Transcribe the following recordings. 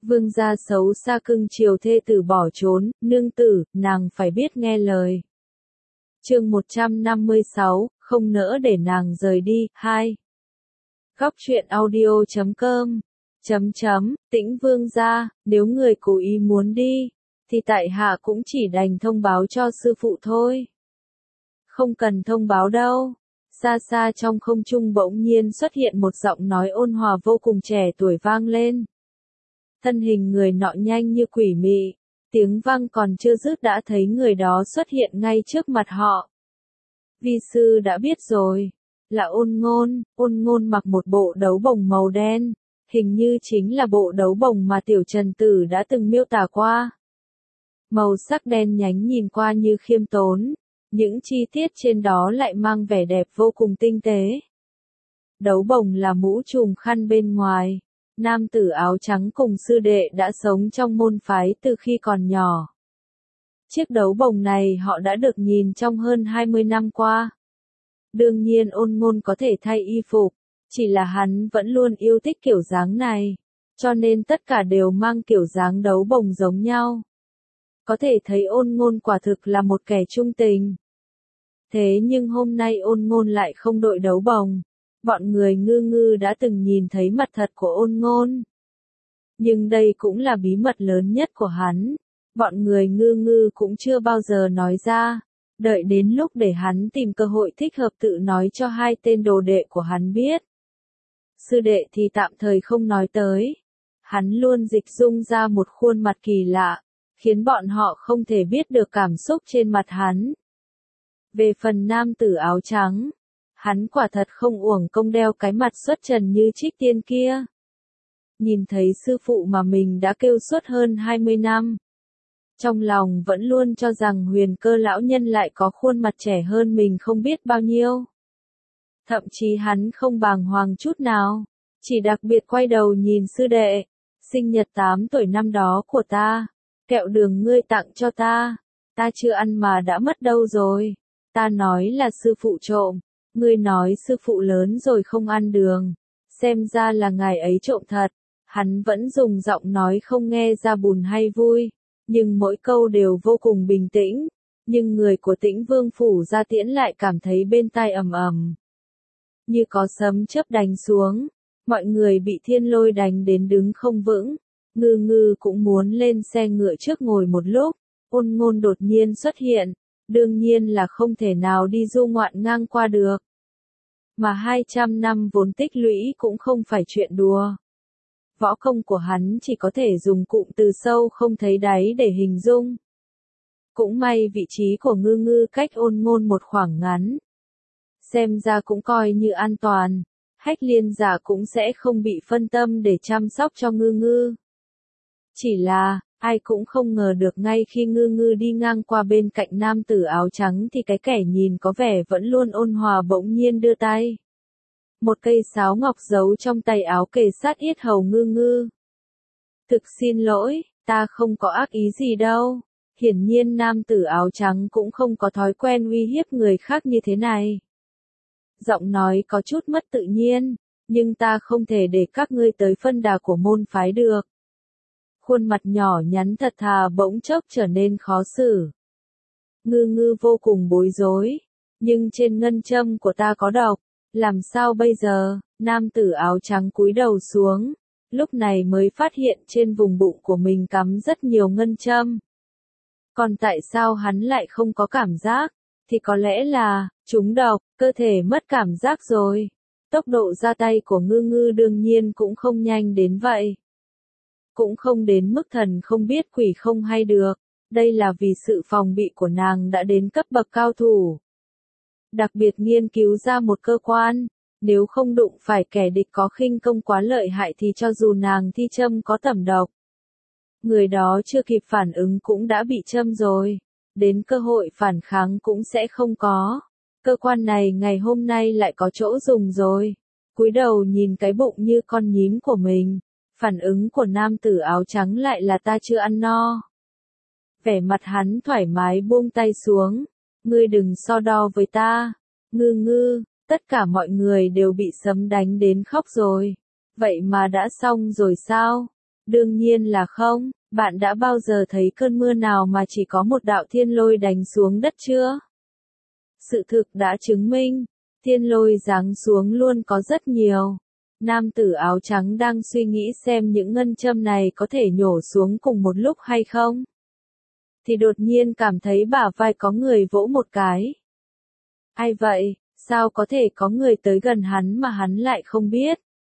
Vương gia xấu xa cưng chiều thê tử bỏ trốn, nương tử, nàng phải biết nghe lời. Chương 156, không nỡ để nàng rời đi, 2. Góc truyện audio.com Tĩnh vương gia, nếu người cố ý muốn đi, thì tại hạ cũng chỉ đành thông báo cho sư phụ thôi. Không cần thông báo đâu. Xa xa trong không trung bỗng nhiên xuất hiện một giọng nói ôn hòa vô cùng trẻ tuổi vang lên. Thân hình người nọ nhanh như quỷ mị, tiếng vang còn chưa dứt đã thấy người đó xuất hiện ngay trước mặt họ. Vi sư đã biết rồi, là Ôn Ngôn mặc một bộ đấu bồng màu đen, hình như chính là bộ đấu bồng mà Tiểu Trần Tử đã từng miêu tả qua. Màu sắc đen nhánh nhìn qua như khiêm tốn, những chi tiết trên đó lại mang vẻ đẹp vô cùng tinh tế. Đấu bồng là mũ trùm khăn bên ngoài. Nam tử áo trắng cùng sư đệ đã sống trong môn phái từ khi còn nhỏ. Chiếc đấu bồng này họ đã được nhìn trong hơn 20 năm qua. Đương nhiên Ôn Ngôn có thể thay y phục, chỉ là hắn vẫn luôn yêu thích kiểu dáng này, cho nên tất cả đều mang kiểu dáng đấu bồng giống nhau. Có thể thấy Ôn Ngôn quả thực là một kẻ trung tình. Thế nhưng hôm nay Ôn Ngôn lại không đội đấu bồng. Bọn người Ngư Ngư đã từng nhìn thấy mặt thật của Ôn Ngôn. Nhưng đây cũng là bí mật lớn nhất của hắn. Bọn người Ngư Ngư cũng chưa bao giờ nói ra. Đợi đến lúc để hắn tìm cơ hội thích hợp tự nói cho hai tên đồ đệ của hắn biết. Sư đệ thì tạm thời không nói tới. Hắn luôn dịch dung ra một khuôn mặt kỳ lạ, khiến bọn họ không thể biết được cảm xúc trên mặt hắn. Về phần nam tử áo trắng, hắn quả thật không uổng công đeo cái mặt xuất trần như Trích Tiên kia. Nhìn thấy sư phụ mà mình đã kêu suốt hơn 20 năm. Trong lòng vẫn luôn cho rằng Huyền Cơ lão nhân lại có khuôn mặt trẻ hơn mình không biết bao nhiêu. Thậm chí hắn không bàng hoàng chút nào, chỉ đặc biệt quay đầu nhìn sư đệ, sinh nhật 8 tuổi năm đó của ta, kẹo đường ngươi tặng cho ta chưa ăn mà đã mất đâu rồi, ta nói là sư phụ trộm. Ngươi nói sư phụ lớn rồi không ăn đường, xem ra là ngài ấy trộm thật. Hắn vẫn dùng giọng nói không nghe ra buồn hay vui, nhưng mỗi câu đều vô cùng bình tĩnh, nhưng người của Tĩnh Vương phủ Gia Tiễn lại cảm thấy bên tai ầm ầm. Như có sấm chớp đánh xuống, mọi người bị thiên lôi đánh đến đứng không vững. Ngư Ngư cũng muốn lên xe ngựa trước ngồi một lúc, Ôn Ngôn đột nhiên xuất hiện. Đương nhiên là không thể nào đi du ngoạn ngang qua được. Mà 200 năm vốn tích lũy cũng không phải chuyện đùa. Võ công của hắn chỉ có thể dùng cụm từ sâu không thấy đáy để hình dung. Cũng may vị trí của Ngư Ngư cách Ôn Ngôn một khoảng ngắn. Xem ra cũng coi như an toàn. Hách Liên giả cũng sẽ không bị phân tâm để chăm sóc cho Ngư Ngư. Chỉ là, ai cũng không ngờ được ngay khi Ngư Ngư đi ngang qua bên cạnh nam tử áo trắng thì cái kẻ nhìn có vẻ vẫn luôn ôn hòa bỗng nhiên đưa tay. Một cây sáo ngọc giấu trong tay áo kề sát yết hầu Ngư Ngư. Thực xin lỗi, ta không có ác ý gì đâu. Hiển nhiên nam tử áo trắng cũng không có thói quen uy hiếp người khác như thế này. Giọng nói có chút mất tự nhiên, nhưng ta không thể để các ngươi tới phân đà của môn phái được. Khuôn mặt nhỏ nhắn thật thà bỗng chốc trở nên khó xử. Ngư Ngư vô cùng bối rối, nhưng trên ngân châm của ta có độc, làm sao bây giờ? Nam tử áo trắng cúi đầu xuống, lúc này mới phát hiện trên vùng bụng của mình cắm rất nhiều ngân châm. Còn tại sao hắn lại không có cảm giác? Thì có lẽ là, trúng độc, cơ thể mất cảm giác rồi. Tốc độ ra tay của Ngư Ngư đương nhiên cũng không nhanh đến vậy. Cũng không đến mức thần không biết quỷ không hay được, đây là vì sự phòng bị của nàng đã đến cấp bậc cao thủ. Đặc biệt nghiên cứu ra một cơ quan, nếu không đụng phải kẻ địch có khinh công quá lợi hại thì cho dù nàng thi châm có tẩm độc. Người đó chưa kịp phản ứng cũng đã bị châm rồi, đến cơ hội phản kháng cũng sẽ không có. Cơ quan này ngày hôm nay lại có chỗ dùng rồi. Cúi đầu nhìn cái bụng như con nhím của mình. Phản ứng của nam tử áo trắng lại là ta chưa ăn no. Vẻ mặt hắn thoải mái buông tay xuống. Ngươi đừng so đo với ta. Ngư Ngư, tất cả mọi người đều bị sấm đánh đến khóc rồi. Vậy mà đã xong rồi sao? Đương nhiên là không, bạn đã bao giờ thấy cơn mưa nào mà chỉ có một đạo thiên lôi đánh xuống đất chưa? Sự thực đã chứng minh, thiên lôi giáng xuống luôn có rất nhiều. Nam tử áo trắng đang suy nghĩ xem những ngân châm này có thể nhổ xuống cùng một lúc hay không. Thì đột nhiên cảm thấy bả vai có người vỗ một cái. Ai vậy, sao có thể có người tới gần hắn mà hắn lại không biết?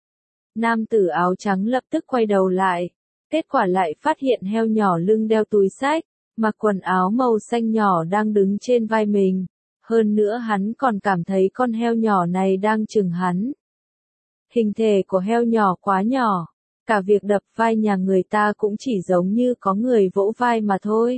Nam tử áo trắng lập tức quay đầu lại. Kết quả lại phát hiện heo nhỏ lưng đeo túi xách, mặc quần áo màu xanh nhỏ đang đứng trên vai mình. Hơn nữa hắn còn cảm thấy con heo nhỏ này đang chừng hắn. Hình thể của heo nhỏ quá nhỏ, cả việc đập vai nhà người ta cũng chỉ giống như có người vỗ vai mà thôi.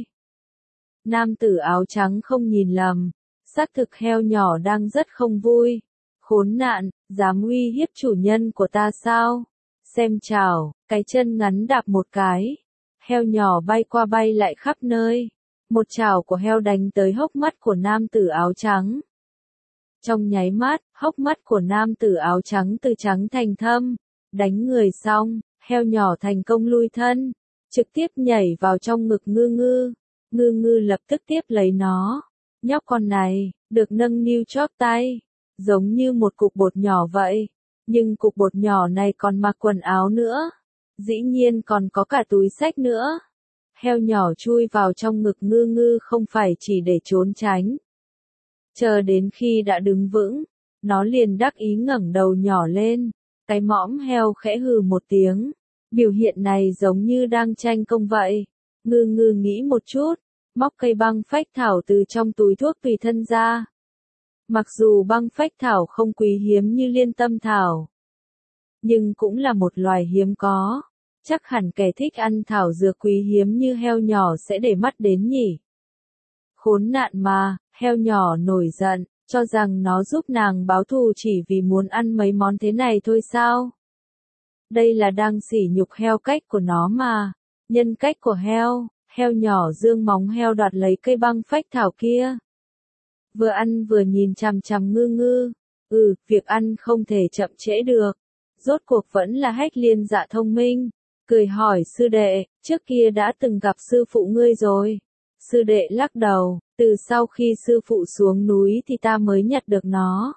Nam tử áo trắng không nhìn lầm, xác thực heo nhỏ đang rất không vui. Khốn nạn, dám uy hiếp chủ nhân của ta sao? Xem chảo, cái chân ngắn đạp một cái. Heo nhỏ bay qua bay lại khắp nơi. Một chảo của heo đánh tới hốc mắt của nam tử áo trắng. Trong nháy mắt, hốc mắt của nam tử áo trắng từ trắng thành thâm. Đánh người xong, heo nhỏ thành công lui thân. Trực tiếp nhảy vào trong ngực ngư ngư. Ngư ngư lập tức tiếp lấy nó. Nhóc con này, được nâng niu chóp tay. Giống như một cục bột nhỏ vậy. Nhưng cục bột nhỏ này còn mặc quần áo nữa. Dĩ nhiên còn có cả túi xách nữa. Heo nhỏ chui vào trong ngực ngư ngư không phải chỉ để trốn tránh. Chờ đến khi đã đứng vững, nó liền đắc ý ngẩng đầu nhỏ lên. Cái mõm heo khẽ hừ một tiếng. Biểu hiện này giống như đang tranh công vậy. Ngư ngư nghĩ một chút, móc cây băng phách thảo từ trong túi thuốc tùy thân ra. Mặc dù băng phách thảo không quý hiếm như liên tâm thảo, nhưng cũng là một loài hiếm có. Chắc hẳn kẻ thích ăn thảo dược quý hiếm như heo nhỏ sẽ để mắt đến nhỉ. Khốn nạn mà, heo nhỏ nổi giận, cho rằng nó giúp nàng báo thù chỉ vì muốn ăn mấy món thế này thôi sao? Đây là đang sỉ nhục heo cách của nó mà. Nhân cách của heo, heo nhỏ dương móng heo đoạt lấy cây băng phách thảo kia. Vừa ăn vừa nhìn chằm chằm ngư ngư. Việc ăn không thể chậm trễ được. Rốt cuộc vẫn là Hách Liên Dạ thông minh. Cười hỏi sư đệ, trước kia đã từng gặp sư phụ ngươi rồi. Sư đệ lắc đầu, từ sau khi sư phụ xuống núi thì ta mới nhặt được nó.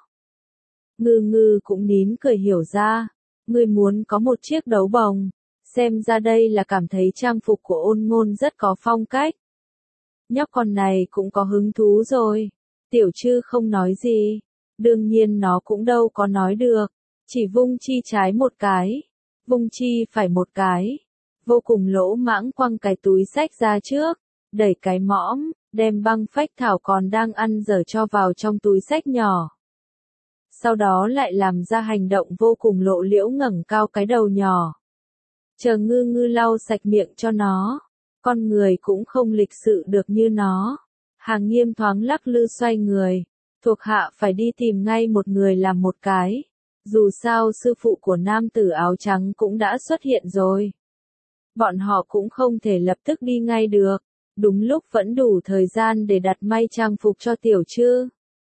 Ngư ngư cũng nín cười hiểu ra. Ngươi muốn có một chiếc đấu bồng. Xem ra đây là cảm thấy trang phục của Ôn Ngôn rất có phong cách. Nhóc con này cũng có hứng thú rồi. Tiểu Trư không nói gì. Đương nhiên nó cũng đâu có nói được. Chỉ vung chi trái một cái. Vung chi phải một cái. Vô cùng lỗ mãng quăng cái túi xách ra trước. Đẩy cái mõm, đem băng phách thảo còn đang ăn dở cho vào trong túi xách nhỏ. Sau đó lại làm ra hành động vô cùng lộ liễu ngẩng cao cái đầu nhỏ. Chờ ngư ngư lau sạch miệng cho nó. Con người cũng không lịch sự được như nó. Hàng Nghiêm thoáng lắc lư xoay người. Thuộc hạ phải đi tìm ngay một người làm một cái. Dù sao sư phụ của nam tử áo trắng cũng đã xuất hiện rồi. Bọn họ cũng không thể lập tức đi ngay được. Đúng lúc vẫn đủ thời gian để đặt may trang phục cho Tiểu Trư.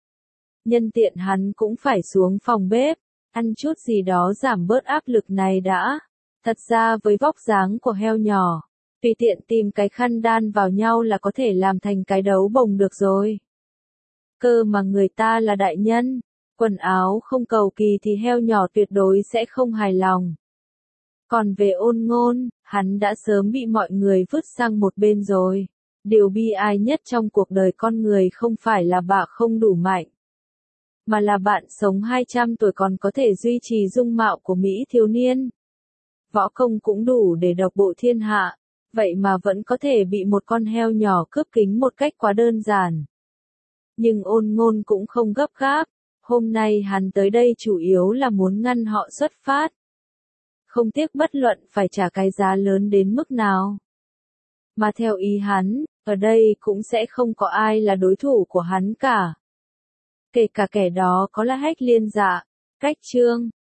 Nhân tiện hắn cũng phải xuống phòng bếp. Ăn chút gì đó giảm bớt áp lực này đã. Thật ra với vóc dáng của heo nhỏ, tùy tiện tìm cái khăn đan vào nhau là có thể làm thành cái đấu bồng được rồi. Cơ mà người ta là đại nhân, quần áo không cầu kỳ thì heo nhỏ tuyệt đối sẽ không hài lòng. Còn về Ôn Ngôn, hắn đã sớm bị mọi người vứt sang một bên rồi. Điều bi ai nhất trong cuộc đời con người không phải là bạ không đủ mạnh, mà là bạn sống 200 tuổi còn có thể duy trì dung mạo của Mỹ thiếu niên. Võ công cũng đủ để độc bộ thiên hạ, vậy mà vẫn có thể bị một con heo nhỏ cướp kính một cách quá đơn giản. Nhưng Ôn Ngôn cũng không gấp gáp, hôm nay hắn tới đây chủ yếu là muốn ngăn họ xuất phát. Không tiếc bất luận phải trả cái giá lớn đến mức nào. Mà theo ý hắn, ở đây cũng sẽ không có ai là đối thủ của hắn cả. Kể cả kẻ đó có là Hách Liên Dạ, Cách Chương,